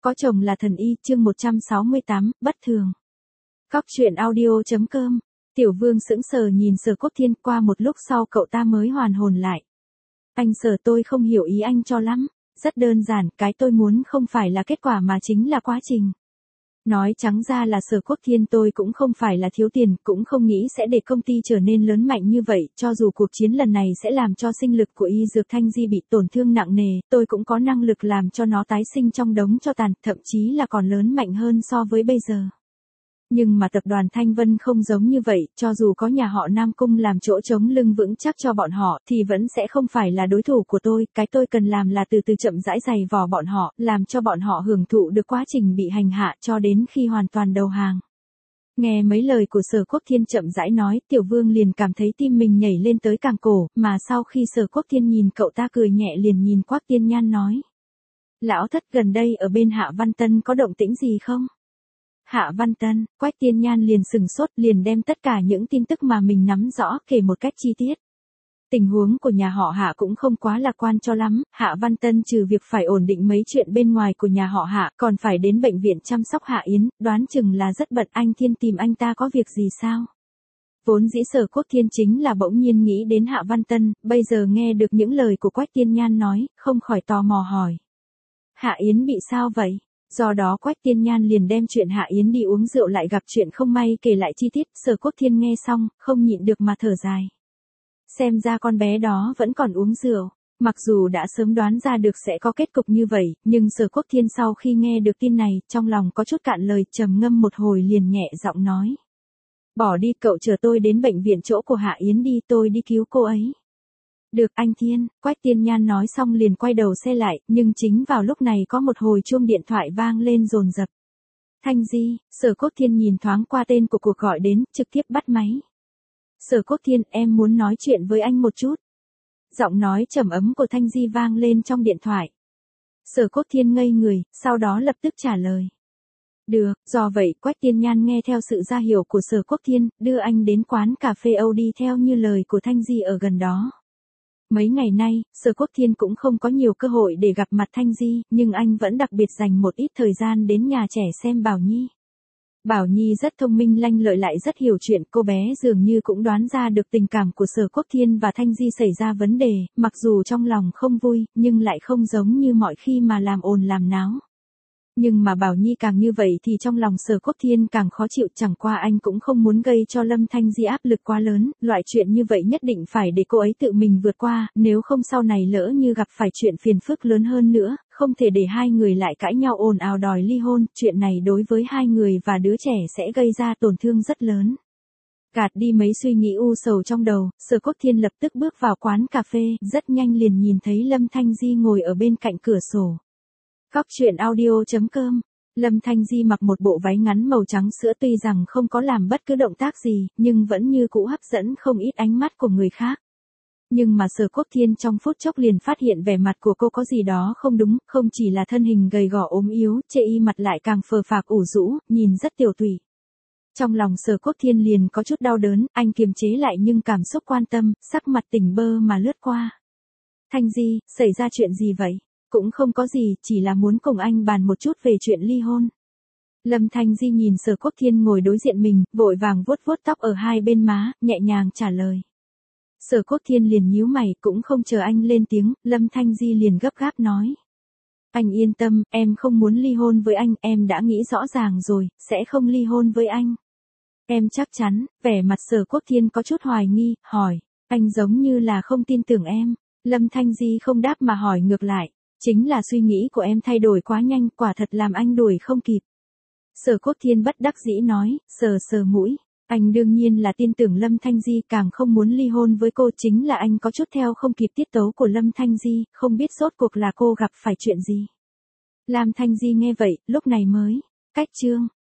Có chồng là thần y, chương 168, bất thường. Cóc truyện audio.com. Tiểu Vương sững sờ nhìn Sở Quốc Thiên, qua một lúc sau cậu ta mới hoàn hồn lại. Anh Sở, tôi không hiểu ý anh cho lắm. Rất đơn giản, cái tôi muốn không phải là kết quả mà chính là quá trình. Nói trắng ra là Sở Quốc Thiên, tôi cũng không phải là thiếu tiền, cũng không nghĩ sẽ để công ty trở nên lớn mạnh như vậy, cho dù cuộc chiến lần này sẽ làm cho sinh lực của y dược Thanh Di bị tổn thương nặng nề, tôi cũng có năng lực làm cho nó tái sinh trong đống tro tàn, thậm chí là còn lớn mạnh hơn so với bây giờ. Nhưng mà tập đoàn Thanh Vân không giống như vậy, cho dù có nhà họ Nam Cung làm chỗ chống lưng vững chắc cho bọn họ, thì vẫn sẽ không phải là đối thủ của tôi, cái tôi cần làm là từ từ chậm rãi giày vò bọn họ, làm cho bọn họ hưởng thụ được quá trình bị hành hạ cho đến khi hoàn toàn đầu hàng. Nghe mấy lời của Sở Quốc Thiên chậm rãi nói, Tiểu Vương liền cảm thấy tim mình nhảy lên tới càng cổ, mà sau khi Sở Quốc Thiên nhìn cậu ta cười nhẹ liền nhìn Quách Tiên Nhan nói. Lão thất, gần đây ở bên Hạ Văn Tân có động tĩnh gì không? Hạ Văn Tân, Quách Tiên Nhan liền sừng sốt, liền đem tất cả những tin tức mà mình nắm rõ kể một cách chi tiết. Tình huống của nhà họ Hạ cũng không quá lạc quan cho lắm, Hạ Văn Tân trừ việc phải ổn định mấy chuyện bên ngoài của nhà họ Hạ, còn phải đến bệnh viện chăm sóc Hạ Yến, đoán chừng là rất bận. Anh Thiên tìm anh ta có việc gì sao? Vốn dĩ Sở Quốc Thiên chính là bỗng nhiên nghĩ đến Hạ Văn Tân, bây giờ nghe được những lời của Quách Tiên Nhan nói, không khỏi tò mò hỏi. Hạ Yến bị sao vậy? Do đó Quách Tiên Nhan liền đem chuyện Hạ Yến đi uống rượu lại gặp chuyện không may kể lại chi tiết. Sở Quốc Thiên nghe xong, không nhịn được mà thở dài. Xem ra con bé đó vẫn còn uống rượu. Mặc dù đã sớm đoán ra được sẽ có kết cục như vậy, nhưng Sở Quốc Thiên sau khi nghe được tin này, trong lòng có chút cạn lời, trầm ngâm một hồi liền nhẹ giọng nói. Bỏ đi, cậu chờ tôi đến bệnh viện chỗ của Hạ Yến đi, tôi đi cứu cô ấy. Được anh Thiên, Quách Tiên Nhan nói xong liền quay đầu xe lại, nhưng chính vào lúc này có một hồi chuông điện thoại vang lên dồn dập. Thanh Di, Sở Quốc Thiên nhìn thoáng qua tên của cuộc gọi đến, trực tiếp bắt máy. Sở Quốc Thiên, em muốn nói chuyện với anh một chút. Giọng nói trầm ấm của Thanh Di vang lên trong điện thoại. Sở Quốc Thiên ngây người, sau đó lập tức trả lời. Được, do vậy Quách Tiên Nhan nghe theo sự ra hiệu của Sở Quốc Thiên, đưa anh đến quán cà phê Âu đi theo như lời của Thanh Di ở gần đó. Mấy ngày nay, Sở Quốc Thiên cũng không có nhiều cơ hội để gặp mặt Thanh Di, nhưng anh vẫn đặc biệt dành một ít thời gian đến nhà trẻ xem Bảo Nhi. Bảo Nhi rất thông minh lanh lợi lại rất hiểu chuyện, cô bé dường như cũng đoán ra được tình cảm của Sở Quốc Thiên và Thanh Di xảy ra vấn đề, mặc dù trong lòng không vui, nhưng lại không giống như mọi khi mà làm ồn làm náo. Nhưng mà Bảo Nhi càng như vậy thì trong lòng Sở Quốc Thiên càng khó chịu, chẳng qua anh cũng không muốn gây cho Lâm Thanh Di áp lực quá lớn, loại chuyện như vậy nhất định phải để cô ấy tự mình vượt qua, nếu không sau này lỡ như gặp phải chuyện phiền phức lớn hơn nữa, không thể để hai người lại cãi nhau ồn ào đòi ly hôn, chuyện này đối với hai người và đứa trẻ sẽ gây ra tổn thương rất lớn. Gạt đi mấy suy nghĩ u sầu trong đầu, Sở Quốc Thiên lập tức bước vào quán cà phê, rất nhanh liền nhìn thấy Lâm Thanh Di ngồi ở bên cạnh cửa sổ. Cóc truyện audio.com. Lâm Thanh Di mặc một bộ váy ngắn màu trắng sữa, tuy rằng không có làm bất cứ động tác gì, nhưng vẫn như cũ hấp dẫn không ít ánh mắt của người khác. Nhưng mà Sở Quốc Thiên trong phút chốc liền phát hiện vẻ mặt của cô có gì đó không đúng, không chỉ là thân hình gầy gò ốm yếu, chê y mặt lại càng phờ phạc ủ rũ, nhìn rất tiểu tụy. Trong lòng Sở Quốc Thiên liền có chút đau đớn, anh kiềm chế lại nhưng cảm xúc quan tâm, sắc mặt tỉnh bơ mà lướt qua. Thanh Di, xảy ra chuyện gì vậy? Cũng không có gì, chỉ là muốn cùng anh bàn một chút về chuyện ly hôn. Lâm Thanh Di nhìn Sở Quốc Thiên ngồi đối diện mình, vội vàng vuốt vuốt tóc ở hai bên má, nhẹ nhàng trả lời. Sở Quốc Thiên liền nhíu mày, cũng không chờ anh lên tiếng, Lâm Thanh Di liền gấp gáp nói. Anh yên tâm, em không muốn ly hôn với anh, em đã nghĩ rõ ràng rồi, sẽ không ly hôn với anh. Em chắc chắn, vẻ mặt Sở Quốc Thiên có chút hoài nghi, hỏi, anh giống như là không tin tưởng em. Lâm Thanh Di không đáp mà hỏi ngược lại. Chính là suy nghĩ của em thay đổi quá nhanh, quả thật làm anh đuổi không kịp. Sở Quốc Thiên bất đắc dĩ nói, sờ sờ mũi. Anh đương nhiên là tin tưởng Lâm Thanh Di, càng không muốn ly hôn với cô, chính là anh có chút theo không kịp tiết tấu của Lâm Thanh Di, không biết rốt cuộc là cô gặp phải chuyện gì. Lâm Thanh Di nghe vậy, lúc này mới cách chương.